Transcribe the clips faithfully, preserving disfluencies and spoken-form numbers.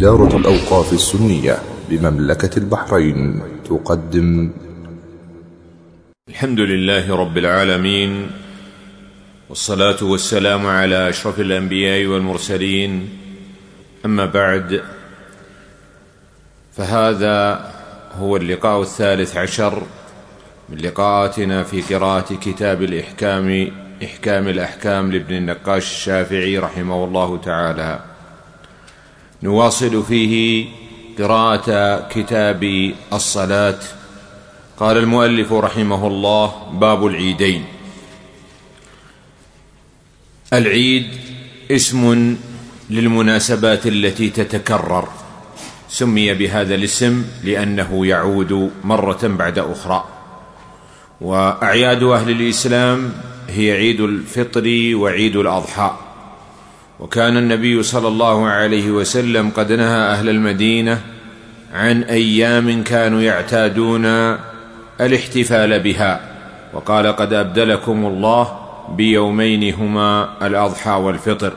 دارة الأوقاف السنية بمملكة البحرين تقدم. الحمد لله رب العالمين، والصلاة والسلام على أشرف الأنبياء والمرسلين، أما بعد، فهذا هو اللقاء الثالث عشر من لقاءاتنا في قراءة كتاب الإحكام إحكام الأحكام لابن النقاش الشافعي رحمه الله تعالى. نواصل فيه قراءة كتاب الصلاة. قال المؤلف رحمه الله: باب العيدين. العيد اسم للمناسبات التي تتكرر، سمي بهذا الاسم لأنه يعود مرة بعد أخرى. وأعياد أهل الإسلام هي عيد الفطر وعيد الأضحى. وكان النبي صلى الله عليه وسلم قد نهى أهل المدينة عن أيام كانوا يعتادون الاحتفال بها، وقال: قد أبدلكم الله بيومين هما الأضحى والفطر.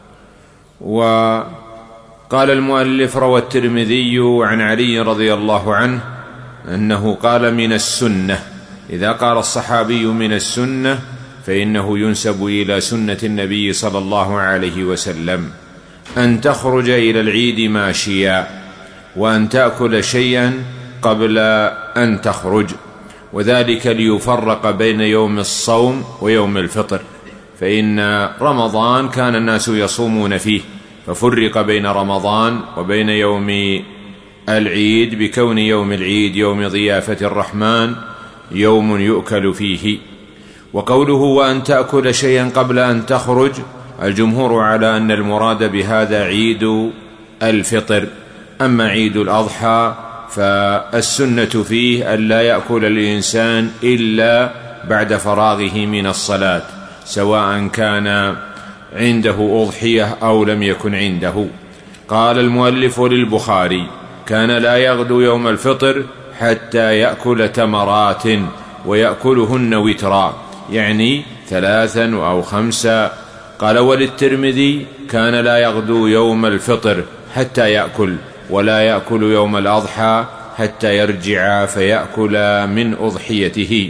وقال المؤلف: روى الترمذي عن علي رضي الله عنه أنه قال: من السنة. إذا قال الصحابي من السنة فإنه ينسب إلى سنة النبي صلى الله عليه وسلم أن تخرج إلى العيد ماشيا، وأن تأكل شيئا قبل أن تخرج، وذلك ليفرق بين يوم الصوم ويوم الفطر، فإن رمضان كان الناس يصومون فيه، ففرق بين رمضان وبين يوم العيد بكون يوم العيد يوم ضيافة الرحمن، يوم يؤكل فيه. وقوله وأن تأكل شيئا قبل أن تخرج، الجمهور على أن المراد بهذا عيد الفطر. أما عيد الأضحى فالسنة فيه أن لا يأكل الإنسان إلا بعد فراغه من الصلاة، سواء كان عنده أضحية أو لم يكن عنده. قال المؤلف للبخاري: كان لا يغدو يوم الفطر حتى يأكل تمرات ويأكلهن وترا، يعني ثلاثا أو خمسا. قال وللترمذي: كان لا يغدو يوم الفطر حتى يأكل، ولا يأكل يوم الأضحى حتى يرجع فيأكل من أضحيته.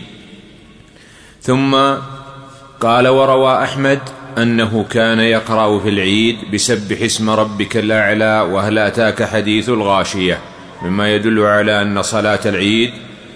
ثم قال: وروى أحمد أنه كان يقرأ في العيد بسبح اسم ربك الأعلى وهل أتاك حديث الغاشية، مما يدل على أن صلاة العيد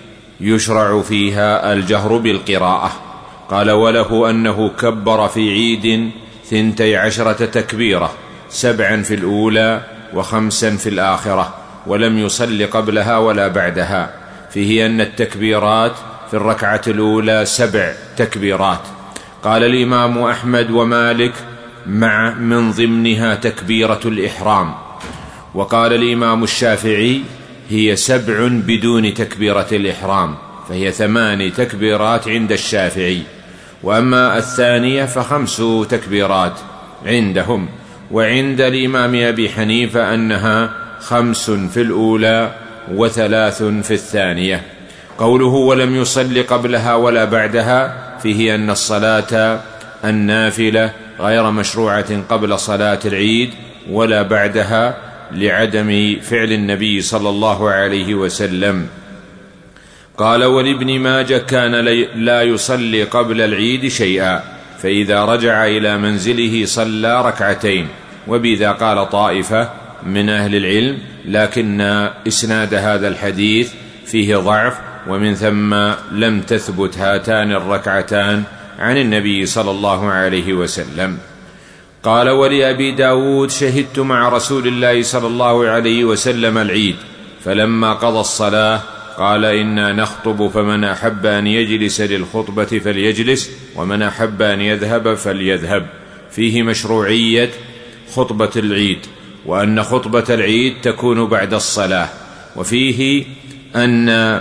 يشرع فيها الجهر بالقراءة. قال: وله أنه كبر في عيد ثنتي عشرة تكبيرة، سبعا في الأولى وخمسا في الآخرة، ولم يصل قبلها ولا بعدها، فيه أن التكبيرات في الركعة الأولى سبع تكبيرات. قال الإمام أحمد ومالك: مع من ضمنها تكبيرة الإحرام. وقال الإمام الشافعي: هي سبع بدون تكبيرة الإحرام، فهي ثمان تكبيرات عند الشافعي. وأما الثانية فخمس تكبيرات عندهم. وعند الإمام أبي حنيفة أنها خمس في الأولى وثلاث في الثانية. قوله ولم يصل قبلها ولا بعدها، فيه أن الصلاة النافلة غير مشروعة قبل صلاة العيد ولا بعدها، لعدم فعل النبي صلى الله عليه وسلم. قال: ولابن ماجه كان لا يصلي قبل العيد شيئا، فإذا رجع إلى منزله صلى ركعتين. وبذا قال طائفة من أهل العلم، لكن إسناد هذا الحديث فيه ضعف، ومن ثم لم تثبت هاتان الركعتان عن النبي صلى الله عليه وسلم. قال: ولأبي داود شهدت مع رسول الله صلى الله عليه وسلم العيد، فلما قضى الصلاة قال: إنا نخطب، فمن أحب أن يجلس للخطبة فليجلس، ومن أحب أن يذهب فليذهب. فيه مشروعية خطبة العيد، وأن خطبة العيد تكون بعد الصلاة. وفيه أن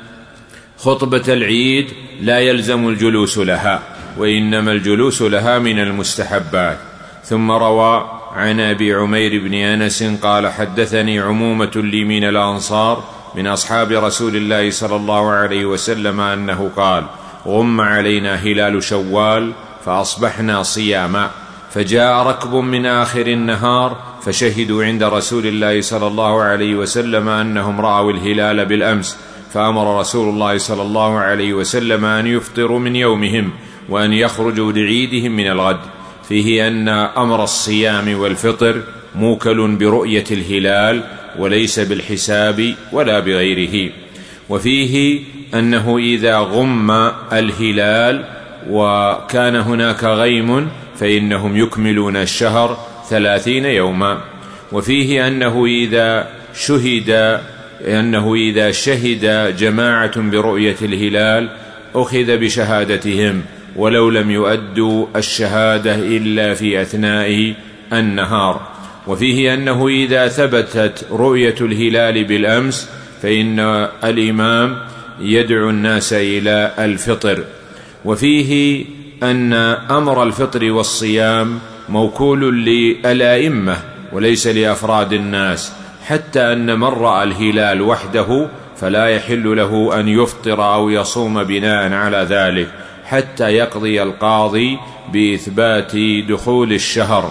خطبة العيد لا يلزم الجلوس لها، وإنما الجلوس لها من المستحبات. ثم روى عن أبي عمير بن أنس قال: حدثني عمومة لي من الأنصار من أصحاب رسول الله صلى الله عليه وسلم أنه قال: غم علينا هلال شوال فأصبحنا صياما، فجاء ركب من آخر النهار فشهدوا عند رسول الله صلى الله عليه وسلم أنهم رأوا الهلال بالأمس، فأمر رسول الله صلى الله عليه وسلم أن يفطروا من يومهم وأن يخرجوا لعيدهم من الغد، فيه أن أمر الصيام والفطر موكل برؤية الهلال وليس بالحساب ولا بغيره. وفيه أنه إذا غم الهلال وكان هناك غيم فإنهم يكملون الشهر ثلاثين يوما. وفيه أنه إذا شهد أنه إذا شهد جماعة برؤية الهلال أخذ بشهادتهم ولو لم يؤدوا الشهادة إلا في أثناء النهار. وفيه أنه إذا ثبتت رؤية الهلال بالأمس فإن الإمام يدعو الناس إلى الفطر. وفيه أن أمر الفطر والصيام موكول للأئمة وليس لأفراد الناس، حتى أن من رأى الهلال وحده فلا يحل له أن يفطر أو يصوم بناء على ذلك حتى يقضي القاضي بإثبات دخول الشهر.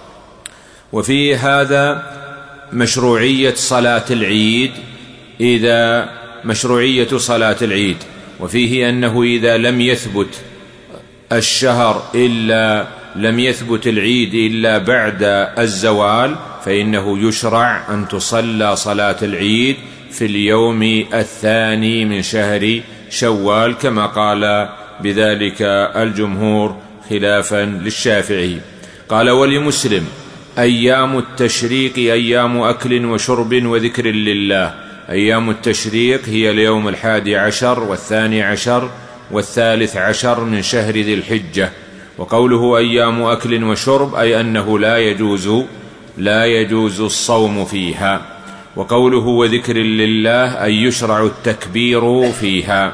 وفي هذا مشروعية صلاة العيد إذا مشروعية صلاة العيد. وفيه أنه إذا لم يثبت الشهر إلا لم يثبت العيد إلا بعد الزوال فإنه يشرع أن تصلى صلاة العيد في اليوم الثاني من شهر شوال، كما قال بذلك الجمهور خلافا للشافعي. قال: ولمسلم: أيام التشريق أيام أكل وشرب وذكر لله. أيام التشريق هي اليوم الحادي عشر والثاني عشر والثالث عشر من شهر ذي الحجة. وقوله أيام أكل وشرب أي أنه لا يجوز لا يجوز الصوم فيها. وقوله وذكر لله أي يشرع التكبير فيها.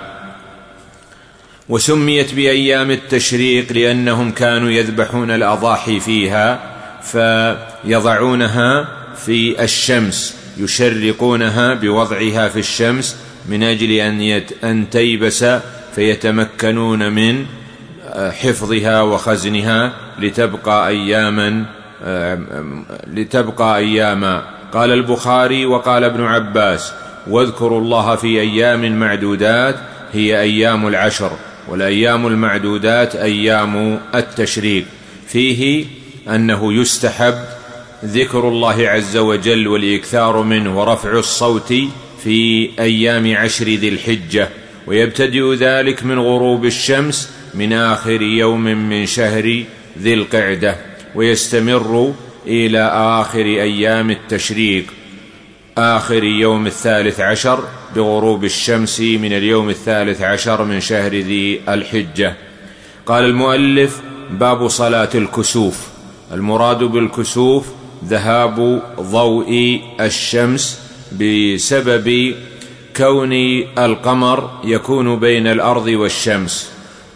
وسميت بأيام التشريق لأنهم كانوا يذبحون الأضاحي فيها فيضعونها في الشمس، يشرقونها بوضعها في الشمس من أجل أن تيبس فيتمكنون من حفظها وخزنها لتبقى أياما لتبقى أياما. قال البخاري وقال ابن عباس: واذكروا الله في أيام معدودات هي أيام العشر، والأيام المعدودات أيام التشريق. فيه أنه يستحب ذكر الله عز وجل والإكثار منه ورفع الصوت في أيام عشر ذي الحجة، ويبتدئ ذلك من غروب الشمس من آخر يوم من شهر ذي القعدة، ويستمر إلى آخر أيام التشريق، آخر يوم الثالث عشر بغروب الشمس من اليوم الثالث عشر من شهر ذي الحجة. قال المؤلف: باب صلاة الكسوف. المراد بالكسوف ذهاب ضوء الشمس بسبب كون القمر يكون بين الأرض والشمس.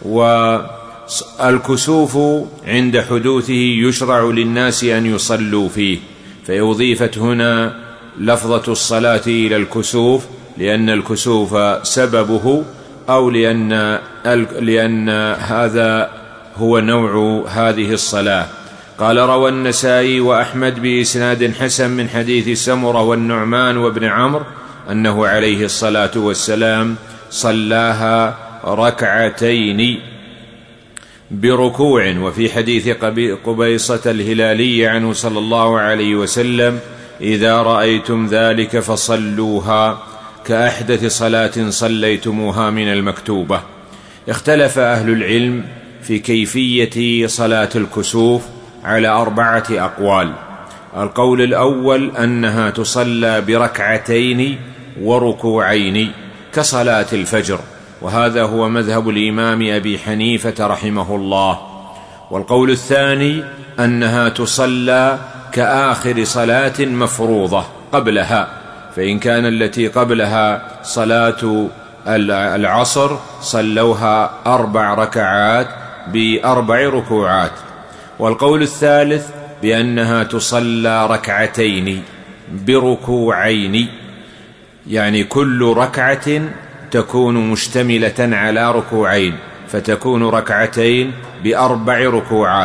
والكسوف عند حدوثه يشرع للناس أن يصلوا فيه، فأضيفت هنا لفظة الصلاة إلى الكسوف لأن الكسوف سببه أو لأن, لأن هذا هو نوع هذه الصلاة. قال: روى النسائي وأحمد بإسناد حسن من حديث سمرة والنعمان وابن عمرو أنه عليه الصلاة والسلام صلاها ركعتين بركوع. وفي حديث قبيصة الهلالي عنه صلى الله عليه وسلم: إذا رأيتم ذلك فصلوها كأحدث صلاة صليتموها من المكتوبة. اختلف أهل العلم في كيفية صلاة الكسوف على أربعة أقوال. القول الأول أنها تصلى بركعتين وركوعين كصلاة الفجر، وهذا هو مذهب الإمام أبي حنيفة رحمه الله. والقول الثاني أنها تصلى كآخر صلاة مفروضة قبلها، فإن كان التي قبلها صلاة العصر صلوها أربع ركعات بأربع ركوعات. والقول الثالث بأنها تصلى ركعتين بركوعين، يعني كل ركعة تكون مشتملة على ركوعين، فتكون ركعتين بأربع ركوعات.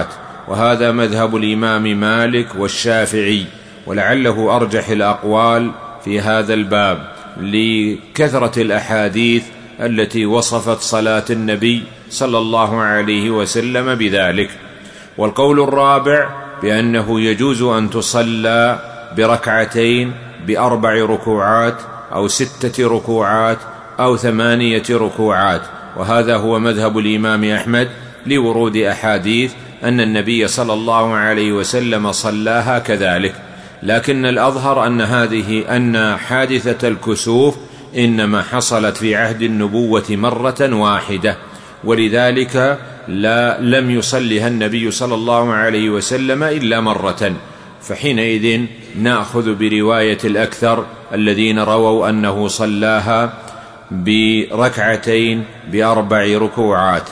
وهذا مذهب الإمام مالك والشافعي، ولعله أرجح الأقوال في هذا الباب لكثرة الأحاديث التي وصفت صلاة النبي صلى الله عليه وسلم بذلك. والقول الرابع بأنه يجوز أن تصلى بركعتين بأربع ركوعات أو ستة ركوعات أو ثمانية ركوعات، وهذا هو مذهب الإمام أحمد لورود أحاديث أن النبي صلى الله عليه وسلم صلاها كذلك. لكن الأظهر أن هذه أن حادثة الكسوف إنما حصلت في عهد النبوة مرة واحدة، ولذلك لا لم يصلها النبي صلى الله عليه وسلم إلا مرة، فحينئذ نأخذ برواية الأكثر الذين رووا أنه صلاها بركعتين بأربع ركوعات.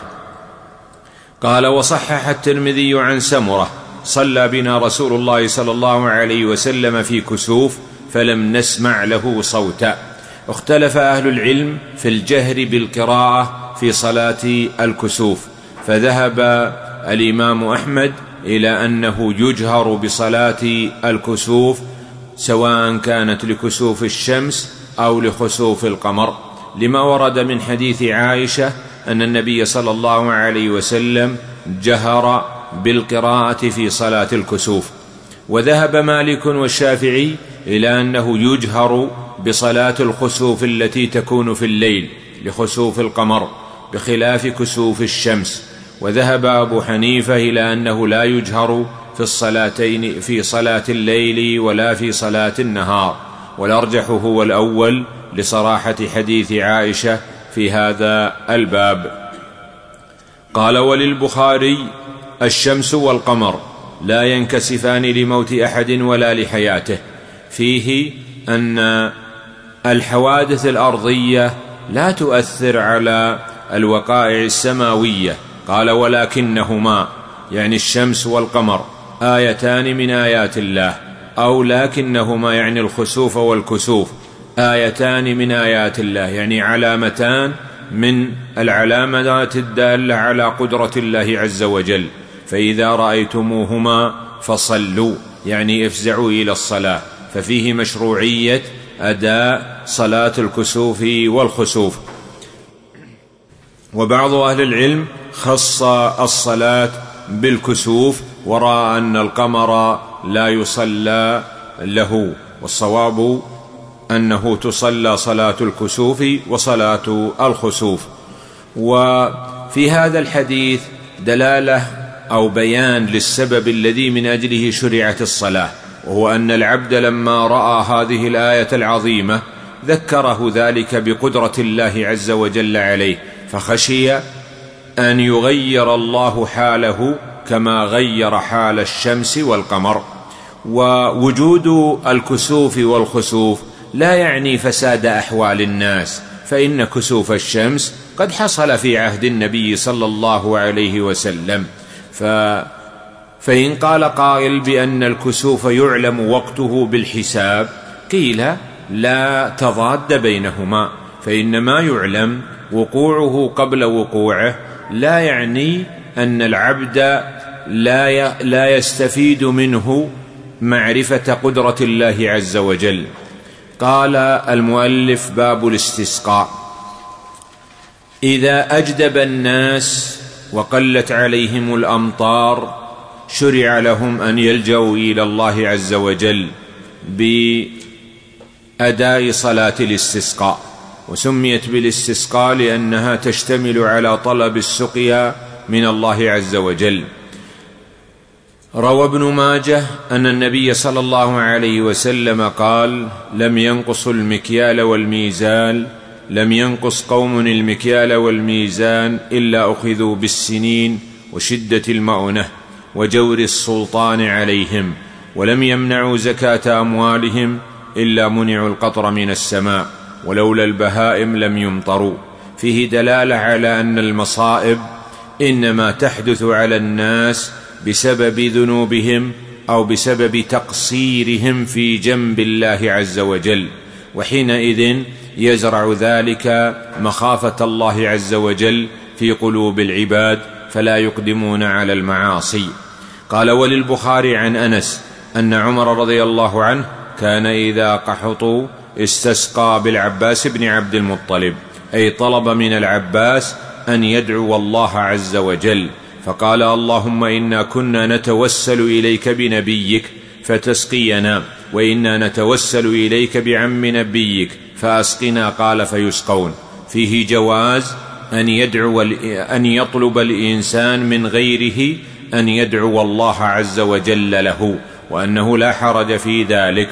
قال: وصحح الترمذي عن سمرة: صلى بنا رسول الله صلى الله عليه وسلم في كسوف فلم نسمع له صوتا. اختلف أهل العلم في الجهر بالقراءة في صلاة الكسوف، فذهب الإمام أحمد إلى أنه يجهر بصلاة الكسوف سواء كانت لكسوف الشمس أو لخسوف القمر، لما ورد من حديث عائشة أن النبي صلى الله عليه وسلم جهر بالقراءة في صلاة الكسوف. وذهب مالك والشافعي إلى أنه يجهر بصلاة الخسوف التي تكون في الليل لخسوف القمر بخلاف كسوف الشمس. وذهب أبو حنيفة إلى أنه لا يجهر في الصلاتين في صلاة الليل ولا في صلاة النهار، والأرجح هو الأول لصراحة حديث عائشة في هذا الباب. قال: وللبخاري: الشمس والقمر لا ينكسفان لموت أحد ولا لحياته، فيه أن الحوادث الأرضية لا تؤثر على الوقائع السماوية. قال: ولكنهما، يعني الشمس والقمر، آيتان من آيات الله، أو لكنهما يعني الخسوف والكسوف آيتان من آيات الله، يعني علامتان من العلامات الدالة على قدرة الله عز وجل، فإذا رأيتموهما فصلوا، يعني افزعوا إلى الصلاة. ففيه مشروعية أداء صلاة الكسوف والخسوف. وبعض أهل العلم خص الصلاة بالكسوف ورأى أن القمر لا يصلى له، والصواب أنه تصلى صلاة الكسوف وصلاة الخسوف. وفي هذا الحديث دلالة أو بيان للسبب الذي من أجله شرعت الصلاة، وهو أن العبد لما رأى هذه الآية العظيمة ذكره ذلك بقدرة الله عز وجل عليه، فخشي أن يغير الله حاله كما غير حال الشمس والقمر. ووجود الكسوف والخسوف لا يعني فساد أحوال الناس، فإن كسوف الشمس قد حصل في عهد النبي صلى الله عليه وسلم. ف... فإن قال قائل بأن الكسوف يعلم وقته بالحساب، قيل لا تضاد بينهما، فإن ما يعلم وقوعه قبل وقوعه لا يعني أن العبد لا ي... لا يستفيد منه معرفة قدرة الله عز وجل. قال المؤلف: باب الاستسقاء. إذا أجدب الناس وقلت عليهم الأمطار شرع لهم أن يلجأوا إلى الله عز وجل بأداء صلاة الاستسقاء، وسميت بالاستسقاء لأنها تشتمل على طلب السقيا من الله عز وجل. روى ابن ماجه أن النبي صلى الله عليه وسلم قال: لم ينقص المكيال والميزان لم ينقص قوم المكيال والميزان إلا أخذوا بالسنين وشدة المؤنة وجور السلطان عليهم، ولم يمنعوا زكاة أموالهم إلا منعوا القطر من السماء، ولولا البهائم لم يمطروا. فيه دلالة على أن المصائب إنما تحدث على الناس بسبب ذنوبهم أو بسبب تقصيرهم في جنب الله عز وجل، وحينئذ يزرع ذلك مخافة الله عز وجل في قلوب العباد فلا يقدمون على المعاصي. قال: وللبخاري عن أنس أن عمر رضي الله عنه كان إذا قحطوا استسقى بالعباس بن عبد المطلب، أي طلب من العباس أن يدعو الله عز وجل، فقال: اللهم إنا كنا نتوسل إليك بنبيك فتسقينا، وإنا نتوسل إليك بعم نبيك فأسقنا. قال: فيسقون. فيه جواز أن يدعو أن يطلب الإنسان من غيره أن يدعو الله عز وجل له، وأنه لا حرج في ذلك،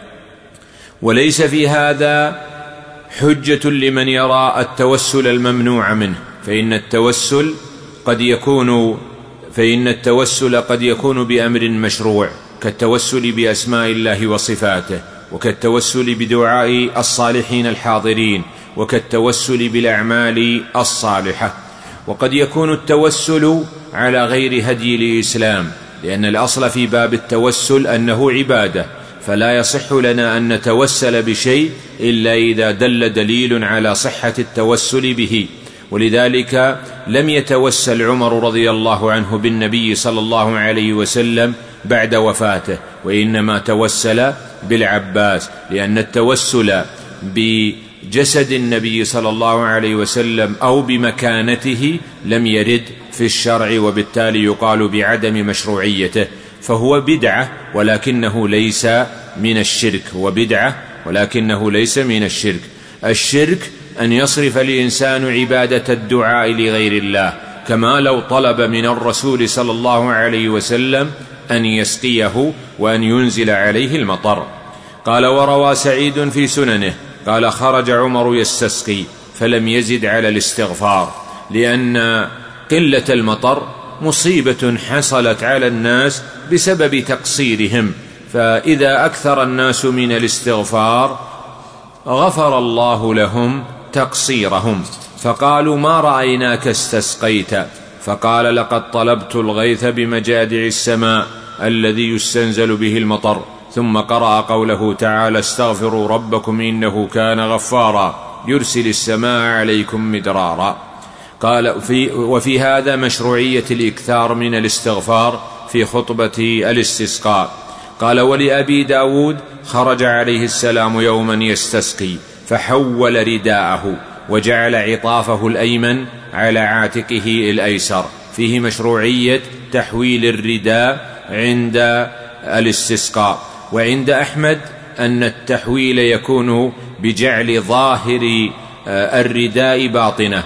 وليس في هذا حجة لمن يرى التوسل الممنوع منه، فإن التوسل قد يكون فإن التوسل قد يكون بأمر مشروع، كالتوسل بأسماء الله وصفاته، وكالتوسل بدعاء الصالحين الحاضرين، وكالتوسل بالأعمال الصالحة. وقد يكون التوسل على غير هدي الإسلام، لأن الأصل في باب التوسل أنه عبادة، فلا يصح لنا أن نتوسل بشيء إلا إذا دل دليل على صحة التوسل به. ولذلك لم يتوسل عمر رضي الله عنه بالنبي صلى الله عليه وسلم بعد وفاته، وإنما توسل بالعباس، لأن التوسل بجسد النبي صلى الله عليه وسلم أو بمكانته لم يرد في الشرع، وبالتالي يقال بعدم مشروعيته، فهو بدعة ولكنه ليس من الشرك، هو بدعة ولكنه ليس من الشرك. الشرك أن يصرف الإنسان عبادة الدعاء لغير الله، كما لو طلب من الرسول صلى الله عليه وسلم أن يسقيه وأن ينزل عليه المطر. قال: وروى سعيد في سننه قال: خرج عمر يستسقي فلم يزد على الاستغفار، لأن قلة المطر مصيبة حصلت على الناس بسبب تقصيرهم، فإذا أكثر الناس من الاستغفار غفر الله لهم تقصيرهم. فقالوا: ما رأيناك استسقيت، فقال: لقد طلبت الغيث بمجادع السماء الذي يستنزل به المطر. ثم قرأ قوله تعالى: استغفروا ربكم إنه كان غفارا يرسل السماء عليكم مدرارا. قال: في وفي هذا مشروعية الإكثار من الاستغفار في خطبة الاستسقاء. قال: ولأبي داود خرج عليه السلام يوما يستسقي فحول رداءه وجعل عطافه الأيمن على عاتقه الأيسر. فيه مشروعية تحويل الرداء عند الاستسقاء. وعند أحمد أن التحويل يكون بجعل ظاهر الرداء باطنه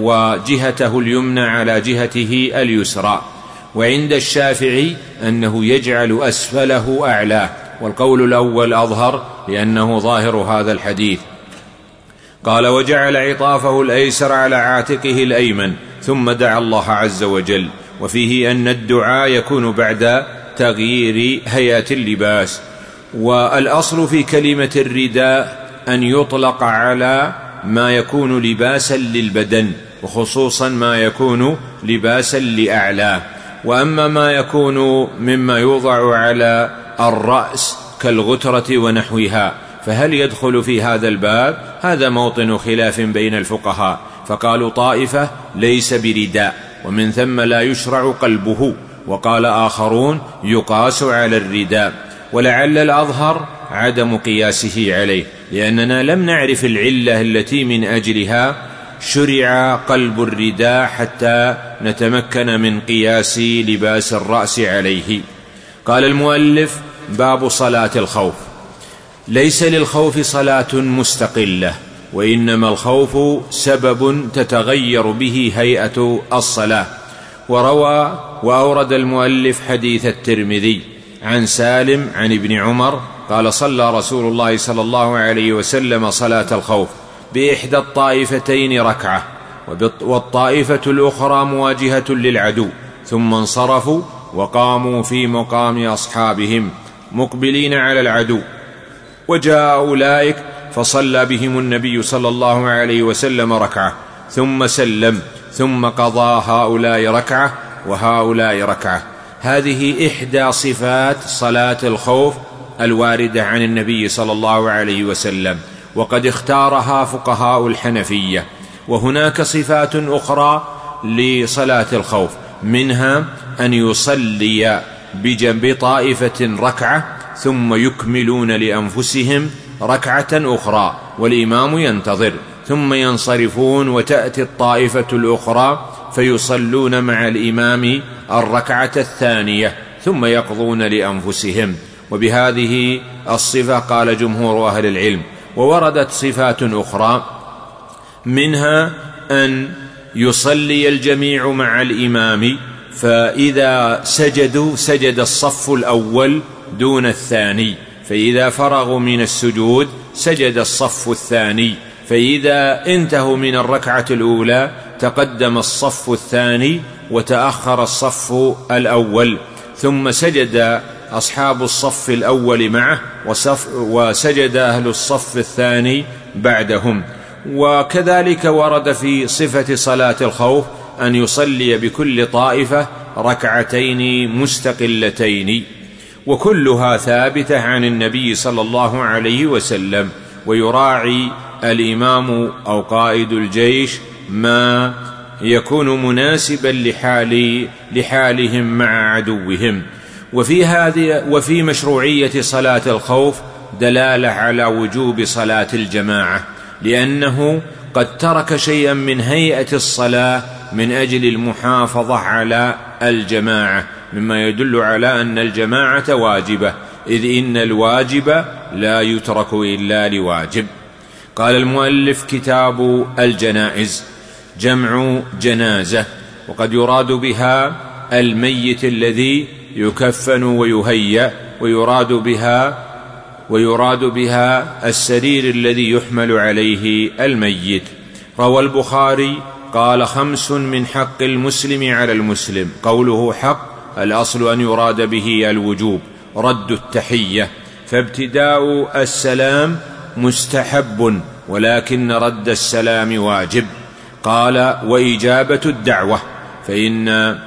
وجهته اليمنى على جهته اليسرى. وعند الشافعي أنه يجعل أسفله أعلاه، والقول الأول أظهر لأنه ظاهر هذا الحديث. قال: وجعل عطافه الأيسر على عاتقه الأيمن ثم دعا الله عز وجل. وفيه أن الدعاء يكون بعد تغيير هيئة اللباس. والأصل في كلمة الرداء أن يطلق على ما يكون لباسا للبدن، وخصوصا ما يكون لباسا لأعلاه. وأما ما يكون مما يوضع على الرأس كالغترة ونحوها فهل يدخل في هذا الباب؟ هذا موطن خلاف بين الفقهاء، فقالوا طائفة ليس برداء ومن ثم لا يشرع قلبه، وقال آخرون يقاس على الرداء. ولعل الأظهر عدم قياسه عليه، لأننا لم نعرف العلة التي من أجلها شرع قلب الرداء حتى نتمكن من قياس لباس الرأس عليه. قال المؤلف: باب صلاة الخوف. ليس للخوف صلاة مستقلة، وإنما الخوف سبب تتغير به هيئة الصلاة. وروى وأورد المؤلف حديث الترمذي عن سالم عن ابن عمر قال: صلى رسول الله صلى الله عليه وسلم صلاة الخوف بإحدى الطائفتين ركعة، والطائفة الأخرى مواجهة للعدو، ثم انصرفوا وقاموا في مقام أصحابهم مقبلين على العدو، وجاء أولئك فصلى بهم النبي صلى الله عليه وسلم ركعة ثم سلم، ثم قضى هؤلاء ركعة وهؤلاء ركعة. هذه إحدى صفات صلاة الخوف الواردة عن النبي صلى الله عليه وسلم، وقد اختارها فقهاء الحنفية. وهناك صفات أخرى لصلاة الخوف، منها أن يصلي بطائفة ركعة ثم يكملون لأنفسهم ركعة أخرى والإمام ينتظر، ثم ينصرفون وتأتي الطائفة الأخرى فيصلون مع الإمام الركعة الثانية ثم يقضون لأنفسهم. وبهذه الصفة قال جمهور أهل العلم. ووردت صفات أخرى منها أن يصلي الجميع مع الإمام، فإذا سجدوا سجد الصف الأول دون الثاني، فإذا فرغوا من السجود سجد الصف الثاني، فإذا انتهوا من الركعة الأولى تقدم الصف الثاني وتأخر الصف الأول، ثم سجد أصحاب الصف الأول معه وسجد أهل الصف الثاني بعدهم. وكذلك ورد في صفة صلاة الخوف أن يصلي بكل طائفة ركعتين مستقلتين، وكلها ثابتة عن النبي صلى الله عليه وسلم. ويراعي الإمام أو قائد الجيش ما يكون مناسبا لحال لحالهم مع عدوهم. وفي هذه وفي مشروعية صلاة الخوف دلالة على وجوب صلاة الجماعة، لأنه قد ترك شيئا من هيئة الصلاة من أجل المحافظة على الجماعة، مما يدل على أن الجماعة واجبة، إذ إن الواجب لا يترك إلا لواجب. قال المؤلف: كتاب الجنائز جمع جنازة، وقد يراد بها الميت الذي يكفن ويهيأ، ويراد بها ويراد بها السرير الذي يحمل عليه الميت. روى البخاري قال: خمس من حق المسلم على المسلم. قوله حق الأصل أن يراد به الوجوب، رد التحية، فابتداء السلام مستحب ولكن رد السلام واجب. قال: وإجابة الدعوة، فإن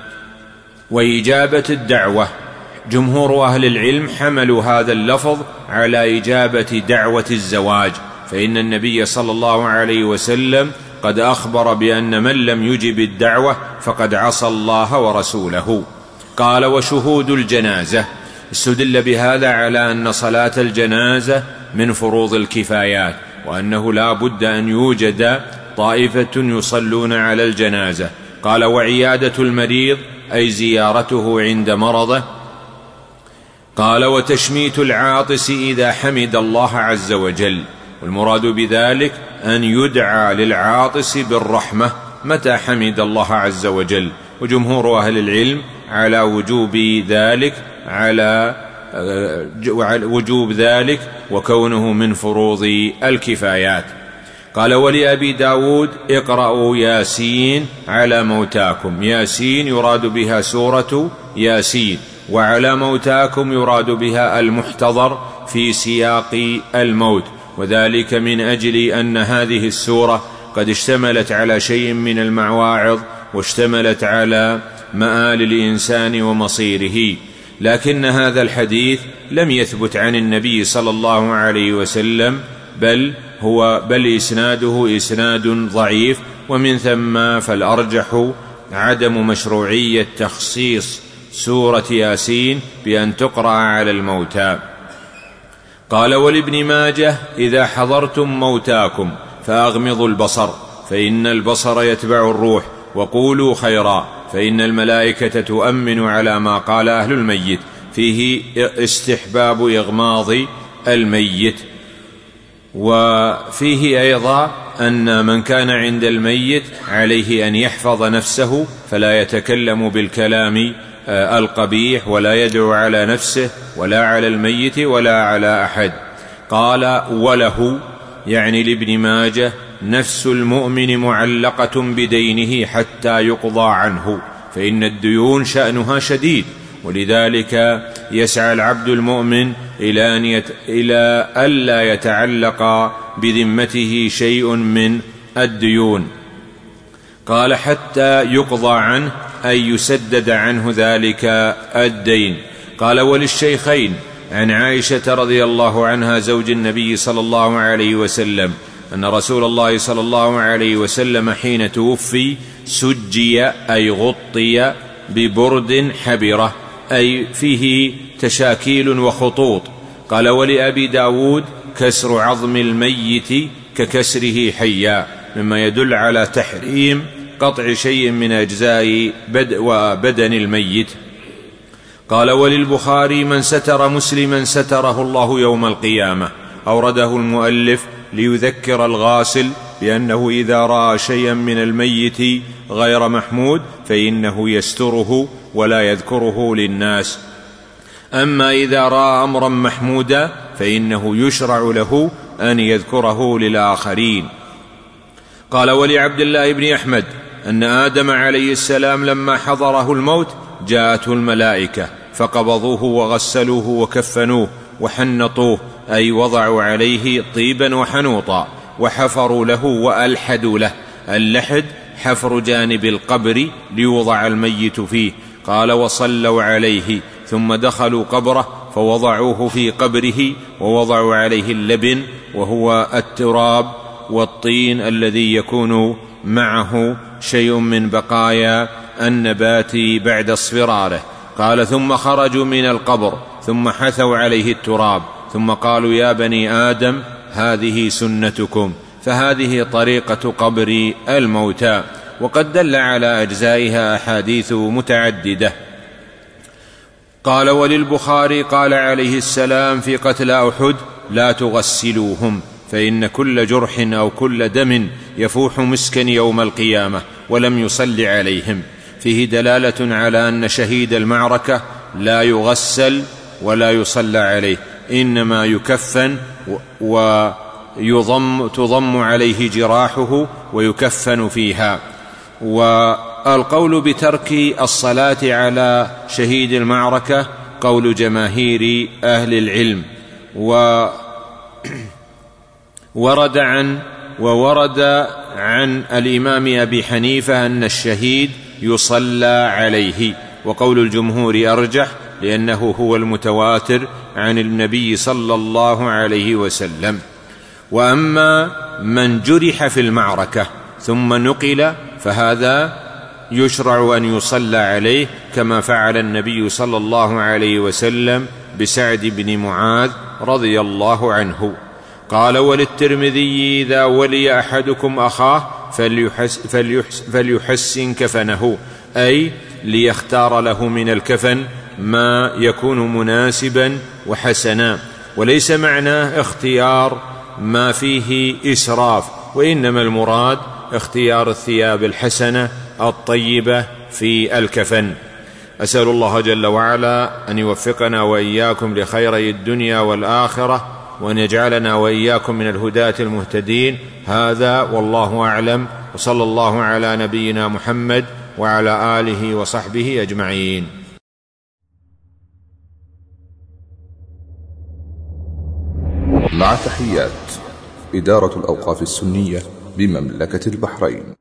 وإجابة الدعوة جمهور أهل العلم حملوا هذا اللفظ على إجابة دعوة الزواج، فإن النبي صلى الله عليه وسلم قد أخبر بأن من لم يجب الدعوة فقد عصى الله ورسوله. قال: وشهود الجنازة، استدل بهذا على أن صلاة الجنازة من فروض الكفايات، وأنه لا بد أن يوجد طائفة يصلون على الجنازة. قال: وعيادة المريض أي زيارته عند مرضه. قال: وتشميت العاطس إذا حمد الله عز وجل، والمراد بذلك أن يدعى للعاطس بالرحمة متى حمد الله عز وجل. وجمهور أهل العلم على وجوب ذلك على وجوب ذلك وكونه من فروض الكفايات. قال: ولأبي داود اقرأوا ياسين على موتاكم. ياسين يراد بها سورة ياسين، وعلى موتاكم يراد بها المحتضر في سياق الموت، وذلك من أجل أن هذه السورة قد اشتملت على شيء من المواعظ واشتملت على مآل الإنسان ومصيره. لكن هذا الحديث لم يثبت عن النبي صلى الله عليه وسلم، بل هو بل إسناده إسناد ضعيف، ومن ثم فالأرجح عدم مشروعية تخصيص سورة ياسين بأن تقرأ على الموتى. قال: ولابن ماجه إذا حضرتم موتاكم فأغمضوا البصر فإن البصر يتبع الروح، وقولوا خيرا فإن الملائكة تؤمن على ما قال أهل الميت. فيه استحباب إغماض الميت. وفيه أيضا أن من كان عند الميت عليه أن يحفظ نفسه فلا يتكلم بالكلام القبيح، ولا يدعو على نفسه ولا على الميت ولا على أحد. قال: وله يعني لابن ماجه نفس المؤمن معلقة بدينه حتى يقضى عنه، فإن الديون شأنها شديد، ولذلك يسعى العبد المؤمن إلى أن يت... إلى ألا يتعلق بذمته شيء من الديون. قال: حتى يقضى عنه أي يسدد عنه ذلك الدين. قال: وللشيخين عن عائشة رضي الله عنها زوج النبي صلى الله عليه وسلم أن رسول الله صلى الله عليه وسلم حين توفي سجي أي غطي ببرد حبرة أي فيه تشاكيل وخطوط. قال: ولأبي داود: كسر عظم الميت ككسره حيا، مما يدل على تحريم قطع شيء من أجزاء بدن الميت. قال: وللبخاري: من ستر مسلما ستره الله يوم القيامة. أورده المؤلف ليذكر الغاسل بأنه إذا رأى شيئا من الميت غير محمود فإنه يستره ولا يذكره للناس، أما إذا رأى أمرا محمودا فإنه يشرع له أن يذكره للآخرين. قال: ولعبد الله بن أحمد أن آدم عليه السلام لما حضره الموت جاءته الملائكة فقبضوه وغسلوه وكفنوه وحنطوه، أي وضعوا عليه طيبا وحنوطا، وحفروا له وألحدوا له. اللحد حفر جانب القبر ليوضع الميت فيه. قال: وصلوا عليه ثم دخلوا قبره فوضعوه في قبره ووضعوا عليه اللبن، وهو التراب والطين الذي يكون معه شيء من بقايا النبات بعد اصفراره. قال: ثم خرجوا من القبر ثم حثوا عليه التراب، ثم قالوا: يا بني آدم هذه سنتكم. فهذه طريقة قبر الموتى، وقد دل على أجزائها أحاديث متعددة. قال: وللبخاري قال عليه السلام في قتل أحد: لا تغسلوهم، فإن كل جرح أو كل دم يفوح مسكا يوم القيامة، ولم يصل عليهم. فيه دلالة على أن شهيد المعركة لا يغسل ولا يصلى عليه، إنما يكفن ويضم تضم عليه جراحه ويكفن فيها. والقول بترك الصلاة على شهيد المعركة قول جماهير أهل العلم، وورد عن وورد عن الإمام أبي حنيفة أن الشهيد يصلى عليه، وقول الجمهور أرجح لأنه هو المتواتر عن النبي صلى الله عليه وسلم. وأما من جرح في المعركة ثم نقل فهذا يشرع أن يصلى عليه، كما فعل النبي صلى الله عليه وسلم بسعد بن معاذ رضي الله عنه. قال: وللترمذي: إذا ولي أحدكم أخاه فليحس فليحس فليحسن كفنه، أي ليختار له من الكفن ما يكون مناسبا وحسنا، وليس معناه اختيار ما فيه إسراف، وإنما المراد اختيار الثياب الحسنة الطيبة في الكفن. أسأل الله جل وعلا أن يوفقنا وإياكم لخيري الدنيا والآخرة، وأن يجعلنا وإياكم من الهداة المهتدين. هذا والله أعلم، وصلى الله على نبينا محمد وعلى آله وصحبه أجمعين. مع تحيات إدارة الأوقاف السنية بمملكة البحرين.